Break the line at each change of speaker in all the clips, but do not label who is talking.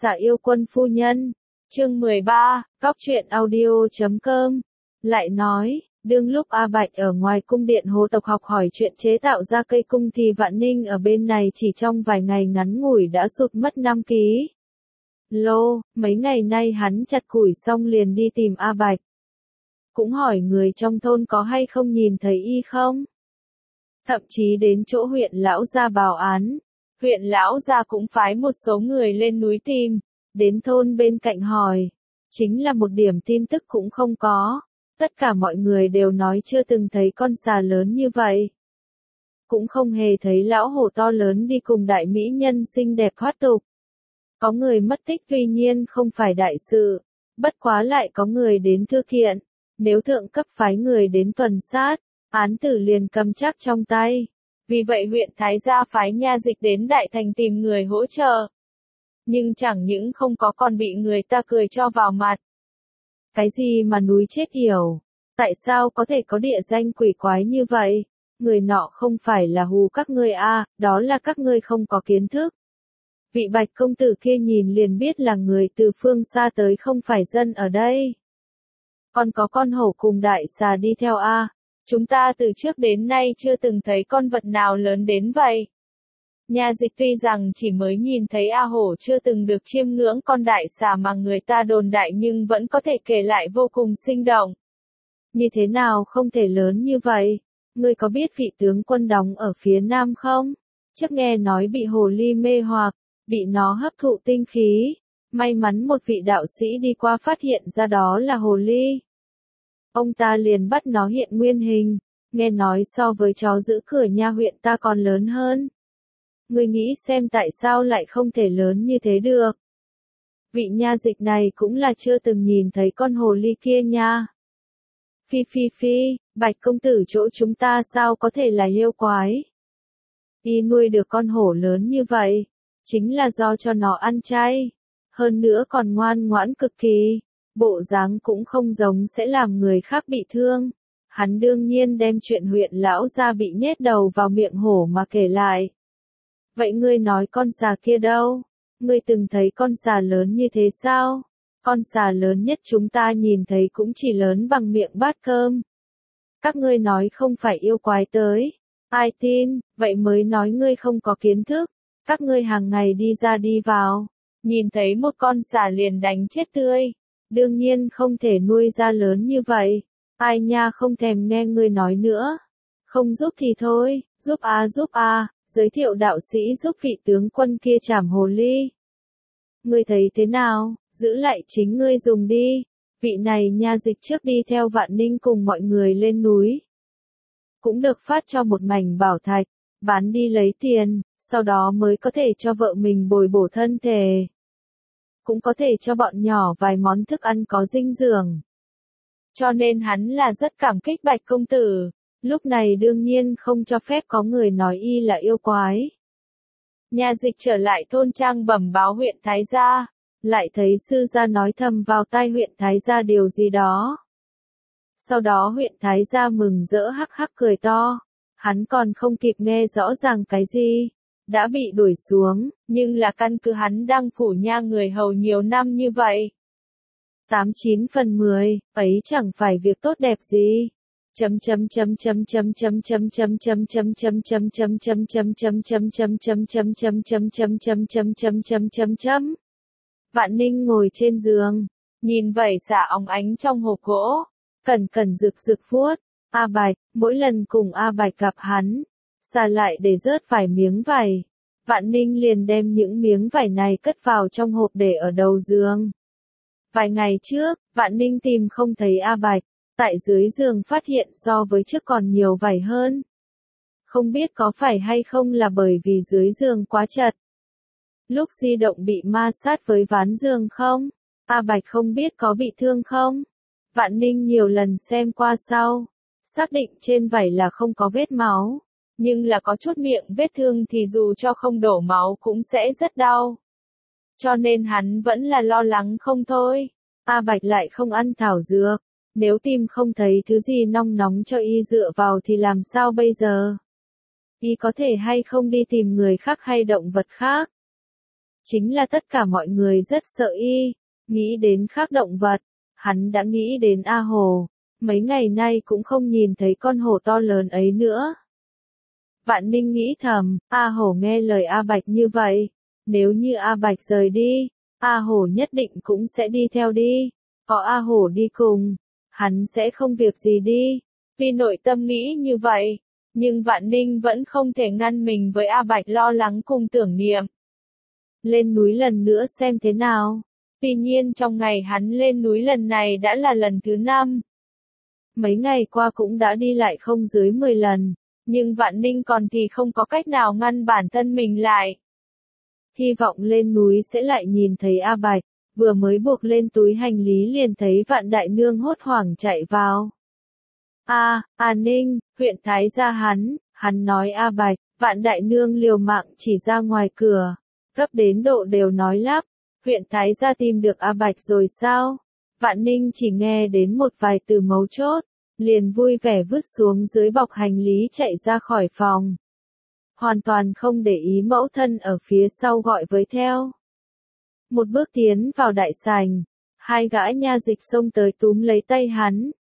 Dạ yêu quân phu nhân. Chương 13, Góc truyện audio.com. Lại nói, đương lúc A Bạch ở ngoài cung điện hồ tộc học hỏi chuyện chế tạo ra cây cung thì Vạn Ninh ở bên này chỉ trong vài ngày ngắn ngủi đã sụt mất 5 ký. Mấy ngày nay hắn chặt củi xong liền đi tìm A Bạch. Cũng hỏi người trong thôn có hay không nhìn thấy y không. Thậm chí đến chỗ huyện lão gia báo án. Huyện lão gia cũng phái một số người lên núi tìm, đến thôn bên cạnh hỏi. Chính là một điểm tin tức cũng không có. Tất cả mọi người đều nói chưa từng thấy con xà lớn như vậy. Cũng không hề thấy lão hổ to lớn đi cùng đại mỹ nhân xinh đẹp thoát tục. Có người mất tích tuy nhiên không phải đại sự, bất quá lại có người đến thư kiện. Nếu thượng cấp phái người đến tuần sát, án tử liền cầm chắc trong tay. Vì vậy huyện Thái Gia phái nha dịch đến Đại Thành tìm người hỗ trợ. Nhưng chẳng những không có còn bị người ta cười cho vào mặt. Cái gì mà núi chết yểu? Tại sao có thể có địa danh quỷ quái như vậy? Người nọ không phải là hù các ngươi à, đó là các ngươi không có kiến thức. Vị Bạch công tử kia nhìn liền biết là người từ phương xa tới không phải dân ở đây. Còn có con hổ cùng đại xà đi theo a. Chúng ta từ trước đến nay chưa từng thấy con vật nào lớn đến vậy. Nha dịch tuy rằng chỉ mới nhìn thấy A hổ chưa từng được chiêm ngưỡng con đại xà mà người ta đồn đại nhưng vẫn có thể kể lại vô cùng sinh động. Như thế nào không thể lớn như vậy? Ngươi có biết vị tướng quân đóng ở phía nam không? Trước nghe nói bị hồ ly mê hoặc, bị nó hấp thụ tinh khí. May mắn một vị đạo sĩ đi qua phát hiện ra đó là hồ ly. Ông ta liền bắt nó hiện nguyên hình, nghe nói so với chó giữ cửa nha huyện ta còn lớn hơn. Ngươi nghĩ xem tại sao lại không thể lớn như thế được. Vị nha dịch này cũng là chưa từng nhìn thấy con hồ ly kia nha. Phi, Bạch công tử chỗ chúng ta sao có thể là yêu quái. Y nuôi được con hổ lớn như vậy, chính là do cho nó ăn chay. Hơn nữa còn ngoan ngoãn cực kỳ. Bộ dáng cũng không giống sẽ làm người khác bị thương. Hắn đương nhiên đem chuyện huyện lão gia bị nhét đầu vào miệng hổ mà kể lại. Vậy ngươi nói con xà kia đâu? Ngươi từng thấy con xà lớn như thế sao? Con xà lớn nhất chúng ta nhìn thấy cũng chỉ lớn bằng miệng bát cơm. Các ngươi nói không phải yêu quái tới. Ai tin, vậy mới nói ngươi không có kiến thức. Các ngươi hàng ngày đi ra đi vào. Nhìn thấy một con xà liền đánh chết tươi. Đương nhiên không thể nuôi ra lớn như vậy. Ai nha không thèm nghe ngươi nói nữa. Không giúp thì thôi, giúp a, giới thiệu đạo sĩ giúp vị tướng quân kia trảm hồ ly. Ngươi thấy thế nào, giữ lại chính ngươi dùng đi. Vị này nha dịch trước đi theo Vạn Ninh cùng mọi người lên núi. Cũng được phát cho một mảnh bảo thạch, bán đi lấy tiền, sau đó mới có thể cho vợ mình bồi bổ thân thể. Cũng có thể cho bọn nhỏ vài món thức ăn có dinh dưỡng. Cho nên hắn là rất cảm kích Bạch công tử, lúc này đương nhiên không cho phép có người nói y là yêu quái. Nha dịch trở lại thôn trang bẩm báo huyện Thái Gia, lại thấy sư gia nói thầm vào tai huyện Thái Gia điều gì đó. Sau đó huyện Thái Gia mừng rỡ hắc hắc cười to, hắn còn không kịp nghe rõ ràng cái gì. Đã bị đuổi xuống, nhưng là căn cứ hắn đang phủ nha người hầu nhiều năm như vậy. 89 phần 10, ấy chẳng phải việc tốt đẹp gì. Vạn Ninh ngồi trên giường, nhìn vẩy xả óng ánh trong hộp gỗ, cẩn cẩn rực vuốt. A Bạch, mỗi lần cùng A Bạch gặp hắn, xả lại để rớt vài miếng vải. Vạn Ninh liền đem những miếng vải này cất vào trong hộp để ở đầu giường. Vài ngày trước, Vạn Ninh tìm không thấy A Bạch, tại dưới giường phát hiện so với trước còn nhiều vải hơn. Không biết có phải hay không là bởi vì dưới giường quá chật. Lúc di động bị ma sát với ván giường không? A Bạch không biết có bị thương không? Vạn Ninh nhiều lần xem qua sau, xác định trên vải là không có vết máu. Nhưng là có chút miệng vết thương thì dù cho không đổ máu cũng sẽ rất đau. Cho nên hắn vẫn là lo lắng không thôi. A Bạch lại không ăn thảo dược. Nếu tìm không thấy thứ gì nong nóng cho y dựa vào thì làm sao bây giờ? Y có thể hay không đi tìm người khác hay động vật khác? chính là tất cả mọi người rất sợ y. Nghĩ đến khác động vật, hắn đã nghĩ đến A Hổ, mấy ngày nay cũng không nhìn thấy con hổ to lớn ấy nữa. Vạn Ninh nghĩ thầm, A Hổ nghe lời A Bạch như vậy, nếu như A Bạch rời đi, A Hổ nhất định cũng sẽ đi theo đi, có A Hổ đi cùng, hắn sẽ không việc gì đi. Vì nội tâm nghĩ như vậy, nhưng Vạn Ninh vẫn không thể ngăn mình với A Bạch lo lắng cùng tưởng niệm. Lên núi lần nữa xem thế nào. Tuy nhiên trong ngày hắn lên núi lần này đã là lần thứ 5. Mấy ngày qua cũng đã đi lại không dưới 10 lần, nhưng Vạn Ninh còn thì không có cách nào ngăn bản thân mình lại. Hy vọng lên núi sẽ lại nhìn thấy A Bạch, vừa mới buộc lên túi hành lý liền thấy Vạn Đại Nương hốt hoảng chạy vào. A Ninh, huyện Thái gia hắn nói A Bạch, Vạn Đại Nương liều mạng chỉ ra ngoài cửa, gấp đến độ đều nói lắp, huyện Thái gia tìm được A Bạch rồi sao? Vạn Ninh chỉ nghe đến một vài từ mấu chốt, liền vui vẻ vứt xuống dưới bọc hành lý chạy ra khỏi phòng. Hoàn toàn không để ý mẫu thân ở phía sau gọi với theo. Một bước tiến vào đại sảnh, hai gã nha dịch xông tới túm lấy tay hắn.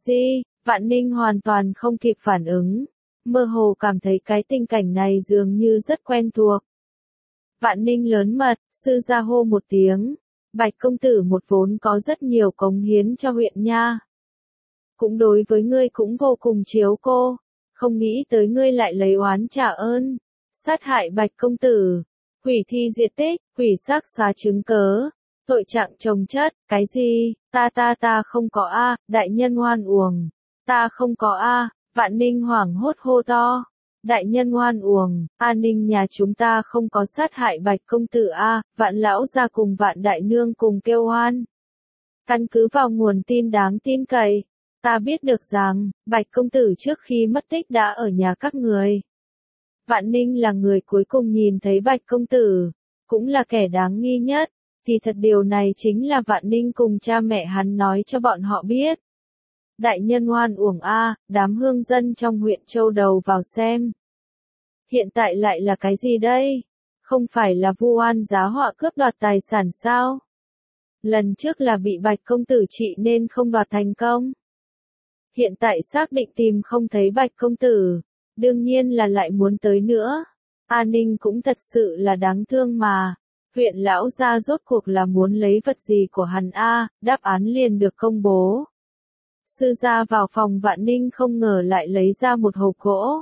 Vạn Ninh hoàn toàn không kịp phản ứng, mơ hồ cảm thấy cái tình cảnh này dường như rất quen thuộc. Vạn Ninh lớn mật, sư gia hô một tiếng, Bạch công tử một vốn có rất nhiều cống hiến cho huyện nha. Cũng đối với ngươi cũng vô cùng chiếu cô, không nghĩ tới ngươi lại lấy oán trả ơn, sát hại Bạch công tử, hủy thi diệt tích, hủy xác xóa chứng cớ, tội trạng chồng chất, cái gì, ta không có a, đại nhân oan uổng, ta không có a. Vạn Ninh hoảng hốt hô to. Đại nhân oan uổng, An Ninh nhà chúng ta không có sát hại Bạch công tử a. Vạn lão gia cùng Vạn Đại Nương cùng kêu oan. Căn cứ vào nguồn tin đáng tin cậy, ta biết được rằng, Bạch công tử trước khi mất tích đã ở nhà các người. Vạn Ninh là người cuối cùng nhìn thấy Bạch công tử, cũng là kẻ đáng nghi nhất, thì thật điều này chính là Vạn Ninh cùng cha mẹ hắn nói cho bọn họ biết. Đại nhân oan uổng a, đám hương dân trong huyện châu đầu vào xem. Hiện tại lại là cái gì đây? Không phải là vu oan giá họa cướp đoạt tài sản sao? Lần trước là bị Bạch công tử trị nên không đoạt thành công. Hiện tại xác định tìm không thấy Bạch công tử, đương nhiên là lại muốn tới nữa. An Ninh cũng thật sự là đáng thương mà. Huyện lão gia rốt cuộc là muốn lấy vật gì của hắn a? Đáp án liền được công bố. Sư gia vào phòng Vạn Ninh không ngờ lại lấy ra một hộp gỗ.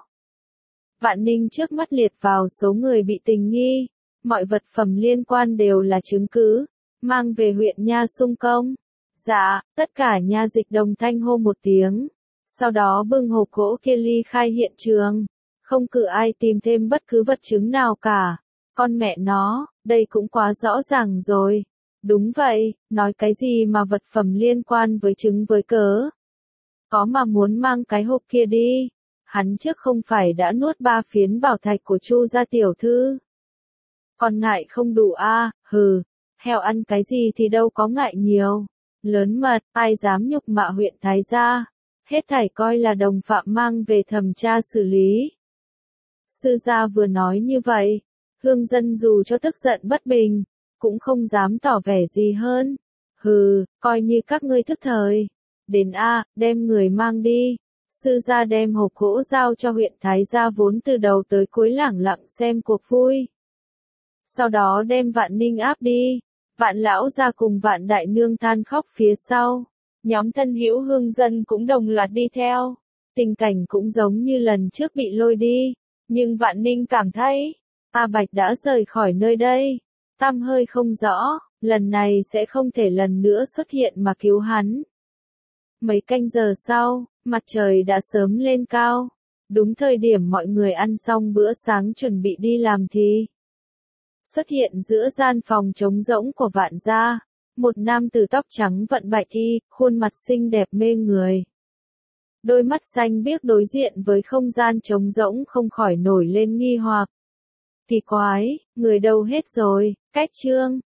Vạn Ninh trước mắt liệt vào số người bị tình nghi, mọi vật phẩm liên quan đều là chứng cứ, mang về huyện nha xung công. Dạ, tất cả nha dịch đồng thanh hô một tiếng, sau đó bưng hộp gỗ kia ly khai hiện trường, không cử ai tìm thêm bất cứ vật chứng nào cả. Con mẹ nó, đây cũng quá rõ ràng rồi. Đúng vậy, nói cái gì mà vật phẩm liên quan với chứng với cớ. Có mà muốn mang cái hộp kia đi. Hắn trước không phải đã nuốt 3 phiến bảo thạch của Chu gia tiểu thư. Còn ngại không đủ a, hừ, heo ăn cái gì thì đâu có ngại nhiều. Lớn mật, ai dám nhục mạ huyện Thái gia. Hết thảy coi là đồng phạm mang về thẩm tra xử lý. Sư gia vừa nói như vậy, hương dân dù cho tức giận bất bình, cũng không dám tỏ vẻ gì hơn. Hừ, coi như các ngươi thức thời. Đến a, đem người mang đi. Sư gia đem hộp gỗ giao cho huyện Thái gia vốn từ đầu tới cuối lẳng lặng xem cuộc vui. Sau đó đem Vạn Ninh áp đi. Vạn lão gia cùng Vạn Đại Nương than khóc phía sau. Nhóm thân hữu hương dân cũng đồng loạt đi theo. Tình cảnh cũng giống như lần trước bị lôi đi. Nhưng Vạn Ninh cảm thấy, A Bạch đã rời khỏi nơi đây. Tăm hơi không rõ, lần này sẽ không thể lần nữa xuất hiện mà cứu hắn. Mấy canh giờ sau, mặt trời đã sớm lên cao. Đúng thời điểm mọi người ăn xong bữa sáng chuẩn bị đi làm thì xuất hiện giữa gian phòng trống rỗng của Vạn gia, một nam tử tóc trắng vận bạch y, khuôn mặt xinh đẹp mê người. Đôi mắt xanh biếc đối diện với không gian trống rỗng không khỏi nổi lên nghi hoặc. Kỳ quái, người đâu hết rồi, cách trương,